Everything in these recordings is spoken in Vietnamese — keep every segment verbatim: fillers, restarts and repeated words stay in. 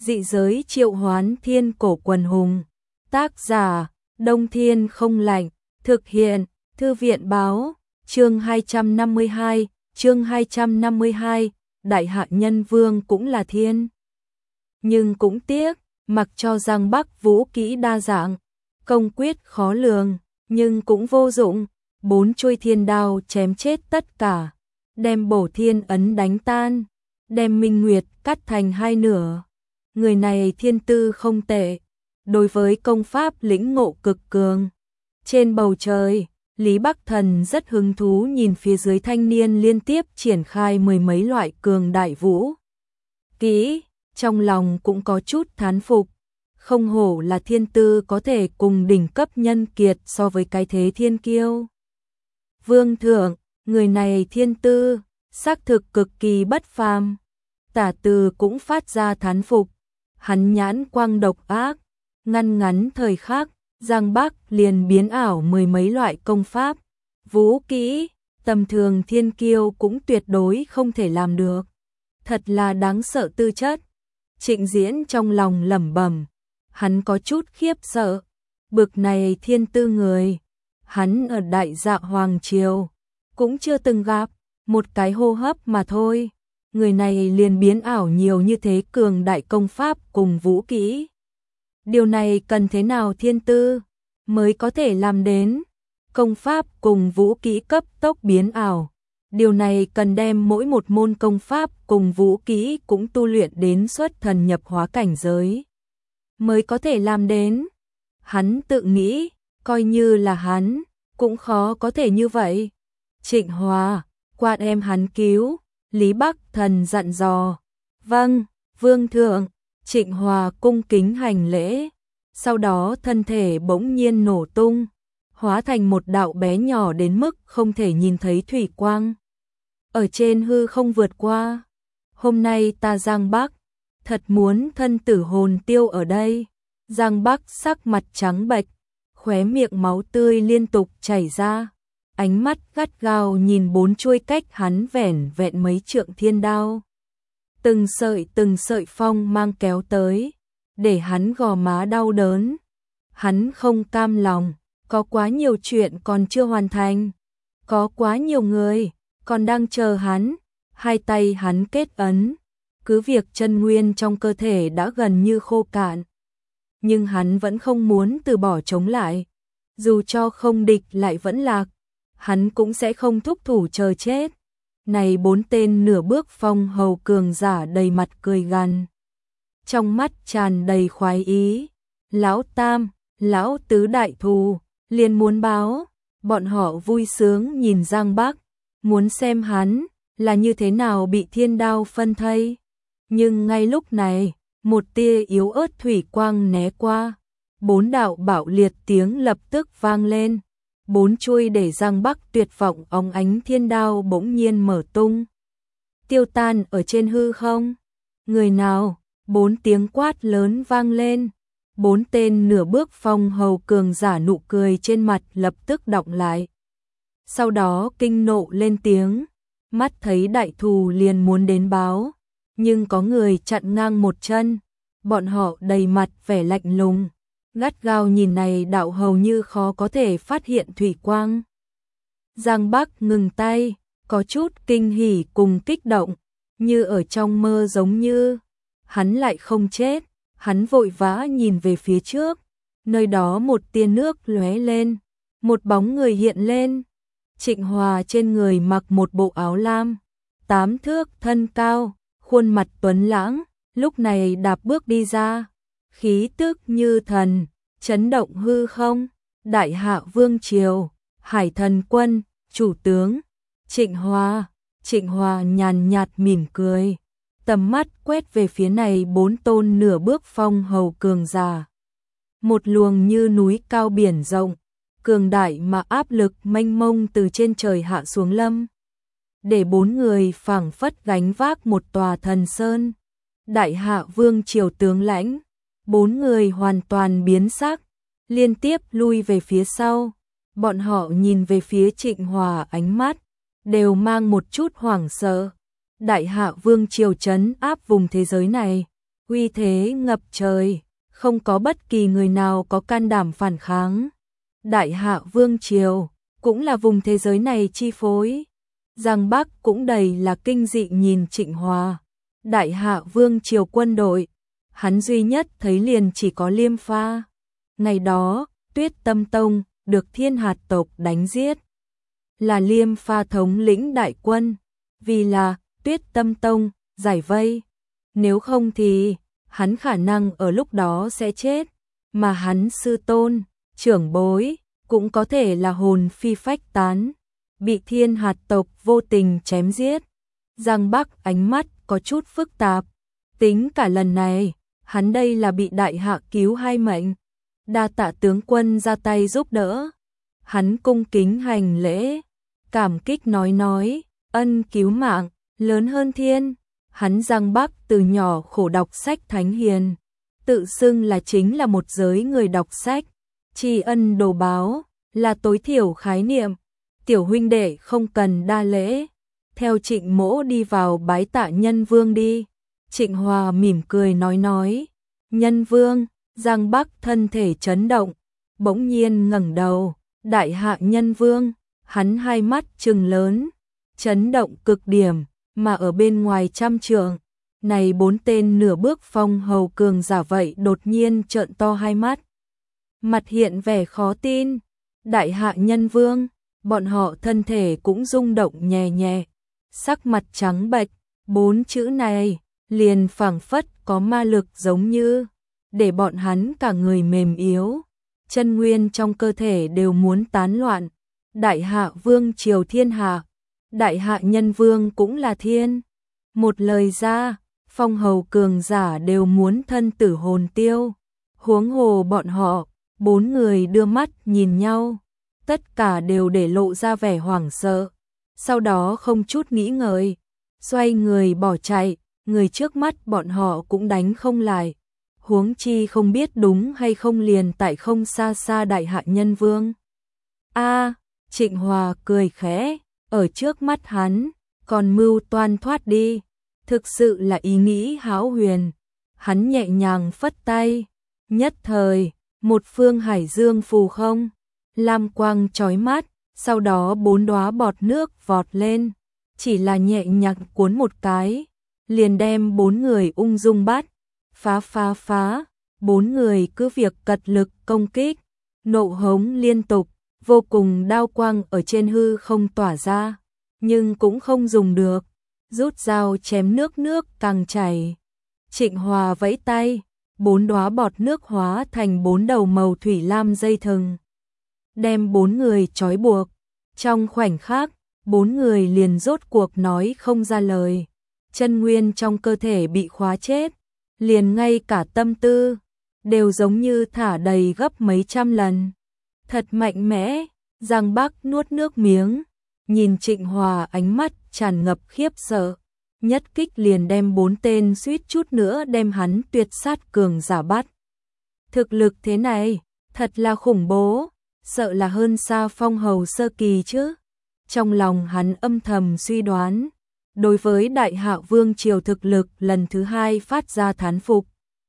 Dị giới triệu hoán thiên cổ quần hùng. Tác giả, Đông Thiên không lạnh. Thực hiện, Thư viện báo. Chương hai trăm năm mươi hai, chương hai trăm năm mươi hai, Đại Hạ Nhân Vương cũng là thiên. Nhưng cũng tiếc, mặc cho Giang Bắc vũ kỹ đa dạng, công quyết khó lường, nhưng cũng vô dụng. Bốn chuôi thiên đao chém chết tất cả, đem bổ thiên ấn đánh tan, đem minh nguyệt cắt thành hai nửa. Người này thiên tư không tệ, đối với công pháp lĩnh ngộ cực cường. Trên bầu trời, Lý Bắc Thần rất hứng thú nhìn phía dưới thanh niên liên tiếp triển khai mười mấy loại cường đại vũ kỹ, trong lòng cũng có chút thán phục. Không hổ là thiên tư có thể cùng đỉnh cấp nhân kiệt so với cái thế thiên kiêu. Vương thượng, người này thiên tư, xác thực cực kỳ bất phàm. Tả Từ cũng phát ra thán phục. Hắn nhãn quang độc ác, ngăn ngắn thời khắc, Giang Bắc liền biến ảo mười mấy loại công pháp, vũ kỹ, tầm thường thiên kiêu cũng tuyệt đối không thể làm được. Thật là đáng sợ tư chất. Trịnh Diễn trong lòng lẩm bẩm, hắn có chút khiếp sợ. Bực này thiên tư người, hắn ở Đại Dạ Hoàng Triều cũng chưa từng gặp, một cái hô hấp mà thôi. Người này liền biến ảo nhiều như thế cường đại công pháp cùng vũ kỹ. Điều này cần thế nào thiên tư mới có thể làm đến? Công pháp cùng vũ kỹ cấp tốc biến ảo. Điều này cần đem mỗi một môn công pháp cùng vũ kỹ cũng tu luyện đến xuất thần nhập hóa cảnh giới mới có thể làm đến. Hắn tự nghĩ, coi như là hắn, cũng khó có thể như vậy. Trịnh Hòa, qua em hắn cứu. Lý Bắc Thần dặn dò. Vâng, Vương thượng. Trịnh Hòa cung kính hành lễ. Sau đó thân thể bỗng nhiên nổ tung, hóa thành một đạo bé nhỏ đến mức không thể nhìn thấy thủy quang. Ở trên hư không vượt qua. Hôm nay ta Giang Bắc, thật muốn thân tử hồn tiêu ở đây. Giang Bắc sắc mặt trắng bệch, khóe miệng máu tươi liên tục chảy ra. Ánh mắt gắt gao nhìn bốn chuôi cách hắn vẻn vẹn mấy trượng thiên đao. Từng sợi từng sợi phong mang kéo tới, để hắn gò má đau đớn. Hắn không cam lòng, có quá nhiều chuyện còn chưa hoàn thành. Có quá nhiều người, còn đang chờ hắn. Hai tay hắn kết ấn, cứ việc chân nguyên trong cơ thể đã gần như khô cạn. Nhưng hắn vẫn không muốn từ bỏ chống lại. Dù cho không địch lại vẫn lạc, hắn cũng sẽ không thúc thủ chờ chết. Này bốn tên nửa bước phong hầu cường giả đầy mặt cười gằn, trong mắt tràn đầy khoái ý. Lão Tam, lão Tứ đại thù, liền muốn báo. Bọn họ vui sướng nhìn Giang Bắc, muốn xem hắn là như thế nào bị thiên đao phân thây. Nhưng ngay lúc này, một tia yếu ớt thủy quang né qua, bốn đạo bạo liệt tiếng lập tức vang lên. Bốn chuôi để Giang Bắc tuyệt vọng óng ánh thiên đao bỗng nhiên mở tung, tiêu tan ở trên hư không. Người nào? Bốn tiếng quát lớn vang lên. Bốn tên nửa bước phong hầu cường giả nụ cười trên mặt lập tức đọng lại. Sau đó kinh nộ lên tiếng, mắt thấy đại thù liền muốn đến báo, nhưng có người chặn ngang một chân. Bọn họ đầy mặt vẻ lạnh lùng, gắt gao nhìn này đạo hầu như khó có thể phát hiện thủy quang. Giang Bắc ngừng tay, có chút kinh hỉ cùng kích động, như ở trong mơ giống như. Hắn lại không chết, hắn vội vã nhìn về phía trước, nơi đó một tia nước lóe lên, một bóng người hiện lên. Trịnh Hòa trên người mặc một bộ áo lam, tám thước thân cao, khuôn mặt tuấn lãng, lúc này đạp bước đi ra, khí tức như thần, chấn động hư không. Đại Hạ Vương Triều, Hải Thần Quân, chủ tướng, Trịnh Hòa. Trịnh Hòa nhàn nhạt mỉm cười, tầm mắt quét về phía này bốn tôn nửa bước phong hầu cường giả. Một luồng như núi cao biển rộng, cường đại mà áp lực mênh mông từ trên trời hạ xuống lâm, để bốn người phảng phất gánh vác một tòa thần sơn. Đại Hạ Vương Triều tướng lãnh, bốn người hoàn toàn biến sắc, liên tiếp lui về phía sau. Bọn họ nhìn về phía Trịnh Hòa, ánh mắt đều mang một chút hoảng sợ. Đại Hạ Vương Triều trấn áp vùng thế giới này, uy thế ngập trời, không có bất kỳ người nào có can đảm phản kháng. Đại Hạ Vương Triều cũng là vùng thế giới này chi phối. Giang Bắc cũng đầy là kinh dị nhìn Trịnh Hòa. Đại Hạ Vương Triều quân đội, hắn duy nhất thấy liền chỉ có Liêm Pha. Ngày đó, Tuyết Tâm Tông được Thiên Hạt tộc đánh giết. Là Liêm Pha thống lĩnh đại quân, vì là Tuyết Tâm Tông giải vây. Nếu không thì hắn khả năng ở lúc đó sẽ chết, mà hắn sư tôn, trưởng bối cũng có thể là hồn phi phách tán, bị Thiên Hạt tộc vô tình chém giết. Giang Bắc ánh mắt có chút phức tạp, tính cả lần này, hắn đây là bị Đại Hạ cứu hai mệnh, đa tạ tướng quân ra tay giúp đỡ. Hắn cung kính hành lễ, cảm kích nói nói, ân cứu mạng, lớn hơn thiên. Hắn Giang Bắc từ nhỏ khổ đọc sách thánh hiền, tự xưng là chính là một giới người đọc sách, tri ân đồ báo, là tối thiểu khái niệm. Tiểu huynh đệ không cần đa lễ, theo Trịnh mỗ đi vào bái tạ Nhân Vương đi. Trịnh Hòa mỉm cười nói nói, Nhân Vương. Giang Bắc thân thể chấn động, bỗng nhiên ngẩng đầu, Đại Hạ Nhân Vương. Hắn hai mắt trừng lớn, chấn động cực điểm, mà ở bên ngoài trăm trượng, này bốn tên nửa bước phong hầu cường giả vậy đột nhiên trợn to hai mắt, mặt hiện vẻ khó tin. Đại Hạ Nhân Vương, bọn họ thân thể cũng rung động nhẹ nhẹ, sắc mặt trắng bệch, bốn chữ này liền phảng phất có ma lực giống như để bọn hắn cả người mềm yếu, chân nguyên trong cơ thể đều muốn tán loạn. Đại Hạ Vương triều thiên hạ, Đại Hạ Nhân Vương cũng là thiên. Một lời ra, phong hầu cường giả đều muốn thân tử hồn tiêu. Huống hồ bọn họ, bốn người đưa mắt nhìn nhau, tất cả đều để lộ ra vẻ hoảng sợ. Sau đó không chút nghĩ ngợi, xoay người bỏ chạy, người trước mắt bọn họ cũng đánh không lại. Huống chi không biết đúng hay không liền tại không xa xa Đại Hạ Nhân Vương. A, Trịnh Hòa cười khẽ, ở trước mắt hắn, còn mưu toan thoát đi, thực sự là ý nghĩ hão huyền. Hắn nhẹ nhàng phất tay, nhất thời, một phương hải dương phù không, lam quang chói mắt, sau đó bốn đóa bọt nước vọt lên, chỉ là nhẹ nhàng cuốn một cái, liền đem bốn người ung dung bắt. Phá phá phá, bốn người cứ việc cật lực công kích, nộ hống liên tục, vô cùng đao quang ở trên hư không tỏa ra, nhưng cũng không dùng được, rút dao chém nước nước càng chảy. Trịnh Hòa vẫy tay, bốn đóa bọt nước hóa thành bốn đầu màu thủy lam dây thừng, đem bốn người trói buộc. Trong khoảnh khắc, bốn người liền rốt cuộc nói không ra lời, chân nguyên trong cơ thể bị khóa chết, liền ngay cả tâm tư đều giống như thả đầy gấp mấy trăm lần. Thật mạnh mẽ. Giang Bắc nuốt nước miếng, nhìn Trịnh Hòa ánh mắt tràn ngập khiếp sợ, nhất kích liền đem bốn tên suýt chút nữa đem hắn tuyệt sát cường giả bắt. Thực lực thế này, thật là khủng bố, sợ là hơn xa phong hầu sơ kỳ chứ. Trong lòng hắn âm thầm suy đoán, đối với Đại Hạ Vương triều thực lực lần thứ hai phát ra thán phục.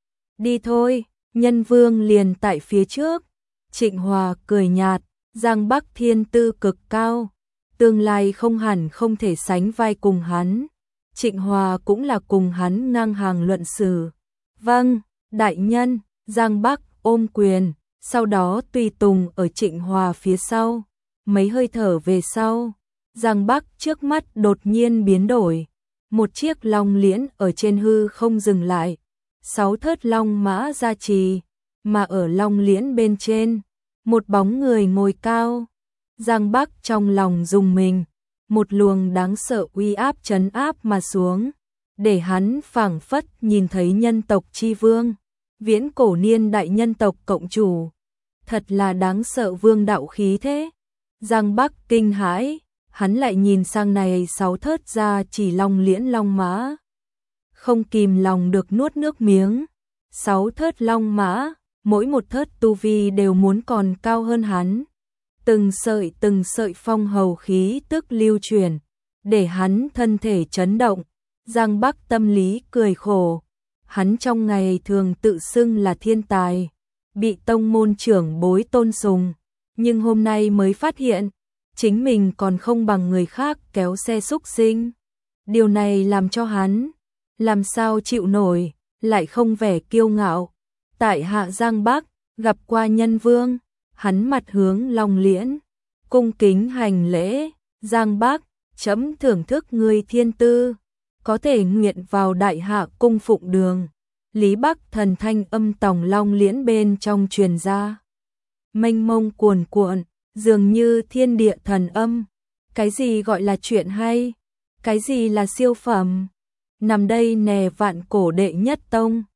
Đi thôi, Nhân Vương liền tại phía trước. Trịnh Hòa cười nhạt, Giang Bắc thiên tư cực cao, tương lai không hẳn không thể sánh vai cùng hắn. Trịnh Hòa cũng là cùng hắn ngang hàng luận xử. Vâng, đại nhân. Giang Bắc ôm quyền, sau đó tùy tùng ở Trịnh Hòa phía sau. Mấy hơi thở về sau, Giang Bắc trước mắt đột nhiên biến đổi, một chiếc long liễn ở trên hư không dừng lại, sáu thớt long mã gia trì, mà ở long liễn bên trên, một bóng người ngồi cao. Giang Bắc trong lòng rùng mình, một luồng đáng sợ uy áp trấn áp mà xuống, để hắn phảng phất nhìn thấy nhân tộc chi vương, viễn cổ niên đại nhân tộc cộng chủ. Thật là đáng sợ vương đạo khí thế. Giang Bắc kinh hãi, hắn lại nhìn sang này sáu thớt ra chỉ long liễn long mã, không kìm lòng được nuốt nước miếng. Sáu thớt long mã, mỗi một thớt tu vi đều muốn còn cao hơn hắn. Từng sợi từng sợi phong hầu khí tức lưu truyền, để hắn thân thể chấn động. Giang Bắc tâm lý cười khổ, hắn trong ngày thường tự xưng là thiên tài, bị tông môn trưởng bối tôn sùng, nhưng hôm nay mới phát hiện, chính mình còn không bằng người khác kéo xe xúc sinh. Điều này làm cho hắn, làm sao chịu nổi, lại không vẻ kiêu ngạo. Tại Hạ Giang Bắc, gặp qua nhân vương, hắn mặt hướng Long Liễn, cung kính hành lễ, Giang Bắc, chấm thưởng thức người thiên tư, có thể nguyện vào Đại Hạ cung phụng đường. Lý Bắc thần thanh âm tòng Long Liễn bên trong truyền ra, mênh mông cuồn cuộn, dường như thiên địa thần âm. Cái gì gọi là chuyện hay? Cái gì là siêu phẩm? Nằm đây nè vạn cổ đệ nhất tông,